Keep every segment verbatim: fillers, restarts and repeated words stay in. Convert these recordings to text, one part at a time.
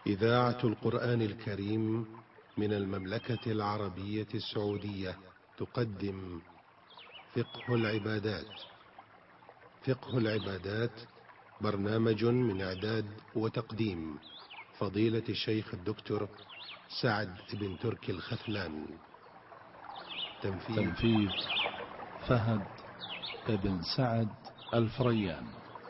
إذاعة القرآن الكريم من المملكة العربية السعودية تقدم فقه العبادات. فقه العبادات برنامج من إعداد وتقديم فضيلة الشيخ الدكتور سعد بن تركي الخثلان. تنفيذ, تنفيذ فهد بن سعد الفريان.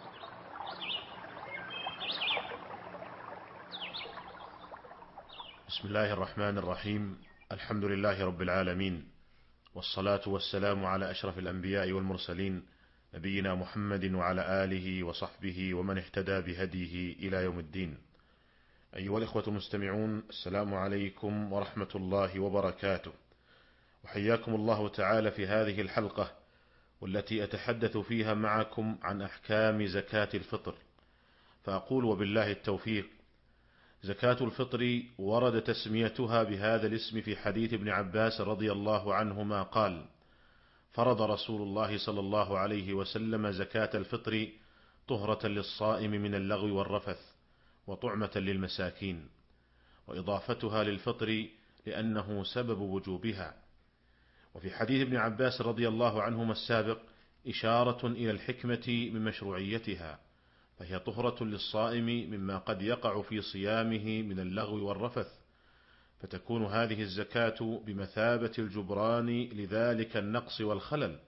بسم الله الرحمن الرحيم. الحمد لله رب العالمين، والصلاة والسلام على أشرف الأنبياء والمرسلين، نبينا محمد وعلى آله وصحبه ومن اهتدى بهديه إلى يوم الدين. أيها الإخوة المستمعون، السلام عليكم ورحمة الله وبركاته، وحياكم الله تعالى في هذه الحلقة والتي أتحدث فيها معكم عن أحكام زكاة الفطر. فأقول وبالله التوفيق: زكاة الفطر ورد تسميتها بهذا الاسم في حديث ابن عباس رضي الله عنهما قال: فرض رسول الله صلى الله عليه وسلم زكاة الفطر طهرة للصائم من اللغو والرفث وطعمة للمساكين، وإضافتها للفطر لأنه سبب وجوبها. وفي حديث ابن عباس رضي الله عنهما السابق إشارة إلى الحكمة من مشروعيتها، فهي طهرة للصائم مما قد يقع في صيامه من اللغو والرفث، فتكون هذه الزكاة بمثابة الجبران لذلك النقص والخلل،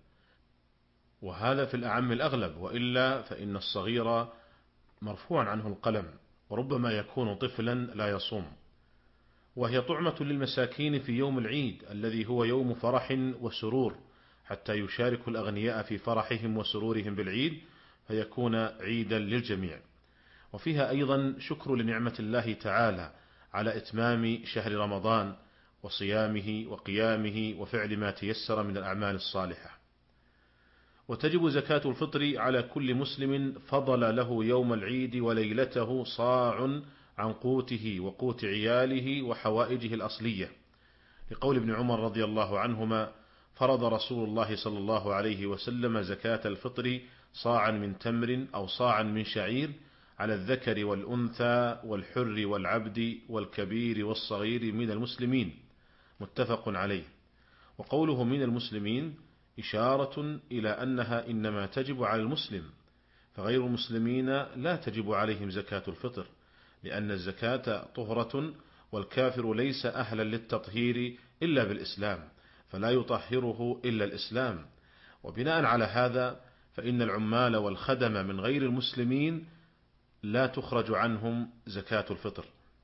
وهذا في الأعم الأغلب، وإلا فإن الصغير مرفوع عنه القلم وربما يكون طفلا لا يصوم. وهي طعمة للمساكين في يوم العيد الذي هو يوم فرح وسرور، حتى يشارك الأغنياء في فرحهم وسرورهم بالعيد فيكون عيدا للجميع. وفيها أيضا شكر لنعمة الله تعالى على إتمام شهر رمضان وصيامه وقيامه وفعل ما تيسر من الأعمال الصالحة. وتجب زكاة الفطر على كل مسلم فضل له يوم العيد وليلته صاع عن قوته وقوت عياله وحوائجه الأصلية، لقول ابن عمر رضي الله عنهما: فرض رسول الله صلى الله عليه وسلم زكاة الفطر صاعا من تمر أو صاعا من شعير على الذكر والأنثى والحر والعبد والكبير والصغير من المسلمين، متفق عليه. وقوله من المسلمين إشارة إلى أنها إنما تجب على المسلم، فغير المسلمين لا تجب عليهم زكاة الفطر، لأن الزكاة طهرة، والكافر ليس أهلا للتطهير إلا بالإسلام، فلا يطهره إلا الإسلام. وبناء على هذا فإن العمال والخدم من غير المسلمين لا تخرج عنهم زكاة الفطر.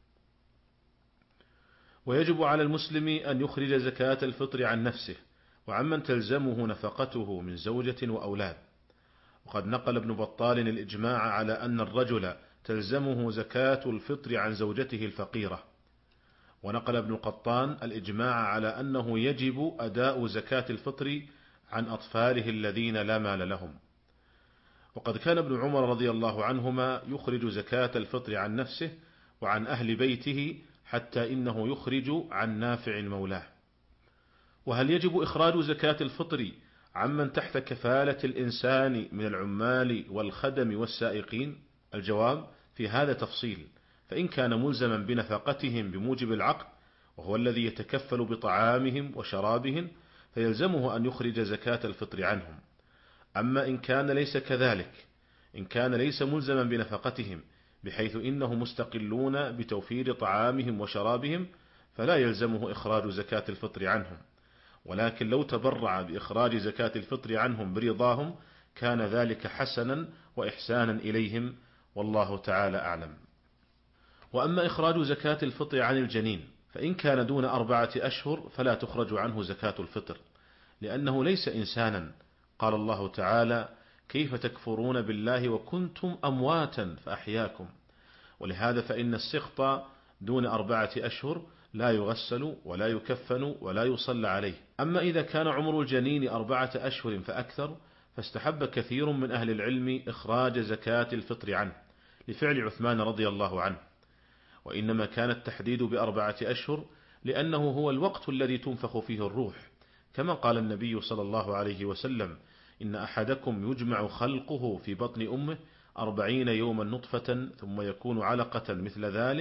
ويجب على المسلم أن يخرج زكاة الفطر عن نفسه وعمن تلزمه نفقته من زوجة وأولاد. وقد نقل ابن بطال الإجماع على أن الرجل تلزمه زكاة الفطر عن زوجته الفقيرة. ونقل ابن قطان الإجماع على أنه يجب أداء زكاة الفطر عن أطفاله الذين لا مال لهم. وقد كان ابن عمر رضي الله عنهما يخرج زكاة الفطر عن نفسه وعن أهل بيته، حتى إنه يخرج عن نافع مولاه. وهل يجب إخراج زكاة الفطر عمن تحت كفالة الإنسان من العمال والخدم والسائقين؟ الجواب في هذا تفصيل، فإن كان ملزما بنفقتهم بموجب العقد وهو الذي يتكفل بطعامهم وشرابهم فيلزمه أن يخرج زكاة الفطر عنهم. أما إن كان ليس كذلك، إن كان ليس ملزما بنفقتهم بحيث إنهم مستقلون بتوفير طعامهم وشرابهم فلا يلزمه إخراج زكاة الفطر عنهم، ولكن لو تبرع بإخراج زكاة الفطر عنهم برضاهم كان ذلك حسنا وإحسانا إليهم، والله تعالى أعلم. وأما إخراج زكاة الفطر عن الجنين فإن كان دون أربعة أشهر فلا تخرج عنه زكاة الفطر، لأنه ليس إنسانا. قال الله تعالى: كيف تكفرون بالله وكنتم أمواتا فأحياكم. ولهذا فإن السقط دون أربعة أشهر لا يغسل ولا يكفن ولا يصلى عليه. أما إذا كان عمر الجنين أربعة أشهر فأكثر فاستحب كثير من أهل العلم إخراج زكاة الفطر عنه، لفعل عثمان رضي الله عنه. وإنما كان التحديد بأربعة أشهر لأنه هو الوقت الذي تنفخ فيه الروح، كما قال النبي صلى الله عليه وسلم: إن أحدكم يجمع خلقه في بطن أمه أربعين يوما نطفة ثم يكون علقة مثل ذلك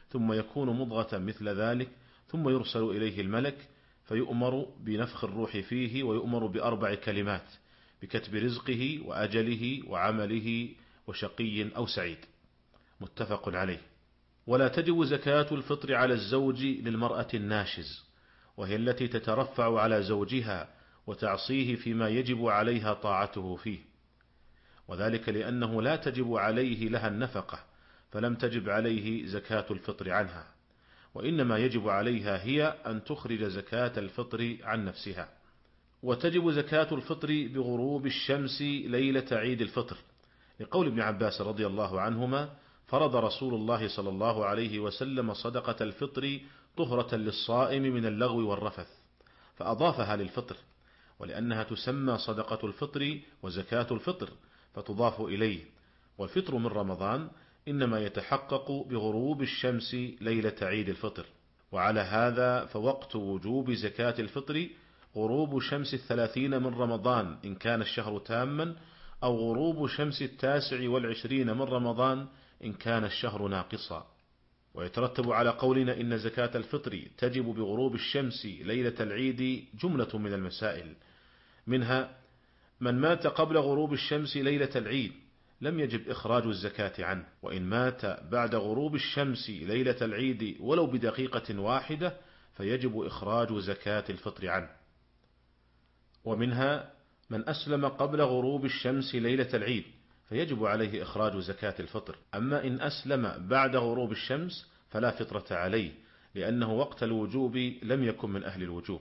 ثم يكون مضغة مثل ذلك، ثم يرسل إليه الملك فيؤمر بنفخ الروح فيه، ويؤمر بأربع كلمات: بكتب رزقه وأجله وعمله وشقي أو سعيد. متفق عليه. ولا تجب زكاة الفطر على الزوج للمرأة الناشز، وهي التي تترفع على زوجها وتعصيه فيما يجب عليها طاعته فيه، وذلك لأنه لا تجب عليه لها النفقة، فلم تجب عليه زكاة الفطر عنها، وإنما يجب عليها هي أن تخرج زكاة الفطر عن نفسها. وتجب زكاة الفطر بغروب الشمس ليلة عيد الفطر، لقول ابن عباس رضي الله عنهما: فرض رسول الله صلى الله عليه وسلم صدقة الفطر طهرة للصائم من اللغو والرفث، فأضافها للفطر، ولأنها تسمى صدقة الفطر وزكاة الفطر فتضاف إليه، والفطر من رمضان إنما يتحقق بغروب الشمس ليلة عيد الفطر. وعلى هذا فوقت وجوب زكاة الفطر غروب شمس الثلاثين من رمضان إن كان الشهر تاما، أو غروب شمس التاسع والعشرين من رمضان إن كان الشهر ناقصا. ويترتب على قولنا إن زكاة الفطر تجب بغروب الشمس ليلة العيد جملة من المسائل، منها: من مات قبل غروب الشمس ليلة العيد لم يجب إخراج الزكاة عنه، وإن مات بعد غروب الشمس ليلة العيد ولو بدقيقة واحدة فيجب إخراج زكاة الفطر عنه. ومنها: من أسلم قبل غروب الشمس ليلة العيد فيجب عليه إخراج زكاة الفطر، أما إن أسلم بعد غروب الشمس فلا فطرة عليه، لأنه وقت الوجوب لم يكن من أهل الوجوب.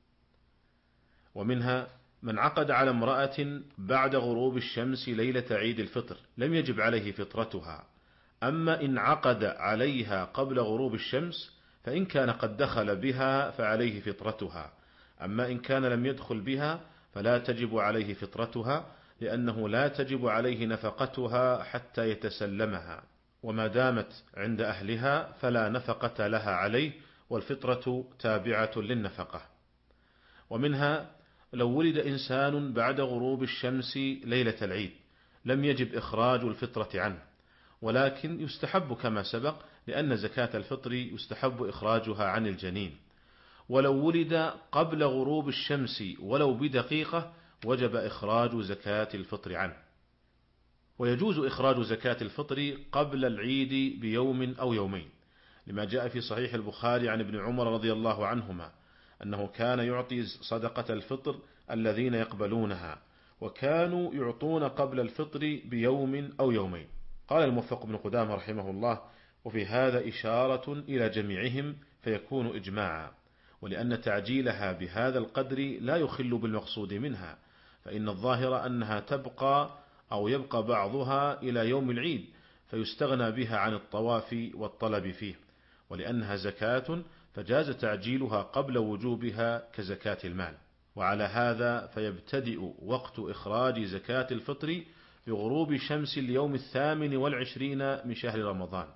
ومنها: من عقد على امرأة بعد غروب الشمس ليلة عيد الفطر لم يجب عليه فطرتها، أما إن عقد عليها قبل غروب الشمس فإن كان قد دخل بها فعليه فطرتها، أما إن كان لم يدخل بها فلا تجب عليه فطرتها، لأنه لا تجب عليه نفقتها حتى يتسلمها، وما دامت عند أهلها فلا نفقة لها عليه، والفطرة تابعة للنفقة. ومنها: لو ولد إنسان بعد غروب الشمس ليلة العيد لم يجب إخراج الفطرة عنه، ولكن يستحب كما سبق، لأن زكاة الفطر يستحب إخراجها عن الجنين. ولو ولد قبل غروب الشمس ولو بدقيقة وجب إخراج زكاة الفطر عنه. ويجوز إخراج زكاة الفطر قبل العيد بيوم أو يومين، لما جاء في صحيح البخاري عن ابن عمر رضي الله عنهما أنه كان يعطي صدقة الفطر الذين يقبلونها، وكانوا يعطون قبل الفطر بيوم أو يومين. قال الموفق بن قدامة رحمه الله: وفي هذا إشارة إلى جميعهم فيكون إجماعا، ولأن تعجيلها بهذا القدر لا يخل بالمقصود منها، فإن الظاهر أنها تبقى أو يبقى بعضها إلى يوم العيد فيستغنى بها عن الطواف والطلب فيه، ولأنها زكاة فجاز تعجيلها قبل وجوبها كزكاة المال. وعلى هذا فيبتدئ وقت إخراج زكاة الفطر بغروب شمس اليوم الثامن والعشرين من شهر رمضان،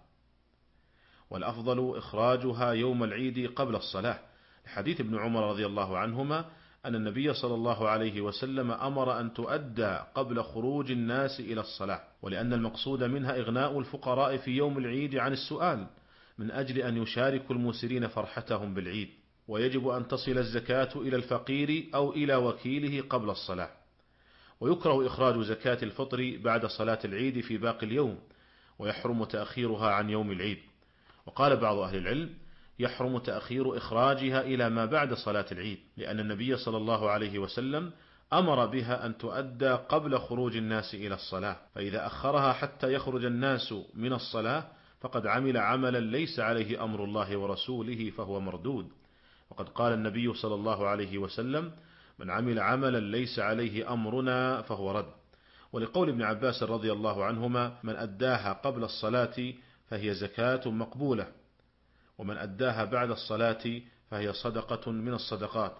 والأفضل إخراجها يوم العيد قبل الصلاة، لحديث ابن عمر رضي الله عنهما أن النبي صلى الله عليه وسلم أمر أن تؤدى قبل خروج الناس إلى الصلاة، ولأن المقصود منها إغناء الفقراء في يوم العيد عن السؤال من أجل أن يشاركوا المسرين فرحتهم بالعيد. ويجب أن تصل الزكاة إلى الفقير أو إلى وكيله قبل الصلاة. ويكره إخراج زكاة الفطر بعد صلاة العيد في باقي اليوم، ويحرم تأخيرها عن يوم العيد. وقال بعض أهل العلم: يحرم تأخير إخراجها إلى ما بعد صلاة العيد، لأن النبي صلى الله عليه وسلم أمر بها أن تؤدى قبل خروج الناس إلى الصلاة، فإذا أخرها حتى يخرج الناس من الصلاة فقد عمل عملا ليس عليه أمر الله ورسوله فهو مردود. وقد قال النبي صلى الله عليه وسلم: من عمل عملا ليس عليه أمرنا فهو رد. ولقول ابن عباس رضي الله عنهما: من أداها قبل الصلاة فهي زكاة مقبولة، ومن أداها بعد الصلاة فهي صدقة من الصدقات.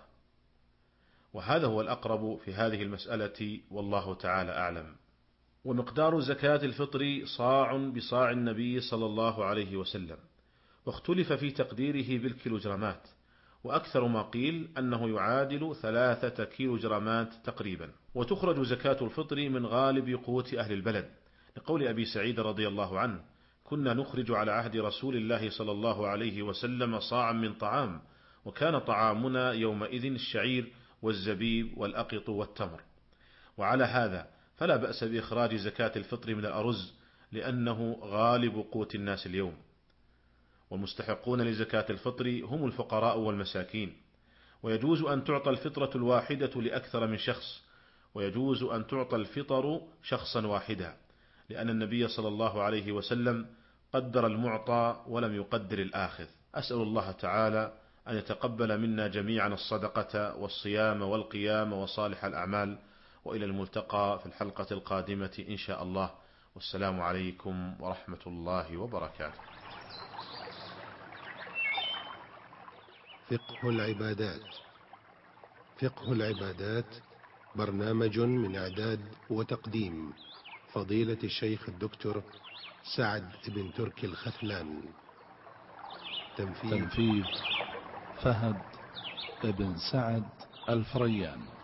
وهذا هو الأقرب في هذه المسألة، والله تعالى أعلم. ومقدار زكاة الفطر صاع بصاع النبي صلى الله عليه وسلم، واختلف في تقديره بالكيلوجرامات، وأكثر ما قيل أنه يعادل ثلاثة كيلوجرامات تقريبا. وتخرج زكاة الفطر من غالب قوت أهل البلد، لقول أبي سعيد رضي الله عنه: كنا نخرج على عهد رسول الله صلى الله عليه وسلم صاعا من طعام، وكان طعامنا يومئذ الشعير والزبيب والأقط والتمر. وعلى هذا فلا بأس بإخراج زكاة الفطر من الأرز، لأنه غالب قوت الناس اليوم، والمستحقون لزكاة الفطر هم الفقراء والمساكين. ويجوز أن تعطى الفطرة الواحدة لأكثر من شخص، ويجوز أن تعطى الفطر شخصا واحدا، لأن النبي صلى الله عليه وسلم قدر المعطى ولم يقدر الآخذ. أسأل الله تعالى أن يتقبل منا جميعا الصدقة والصيام والقيام وصالح الأعمال، وإلى الملتقى في الحلقة القادمة إن شاء الله، والسلام عليكم ورحمة الله وبركاته. فقه العبادات. فقه العبادات برنامج من إعداد وتقديم فضيلة الشيخ الدكتور سعد بن تركي الخثلان. تنفيذ فهد بن سعد الفريان.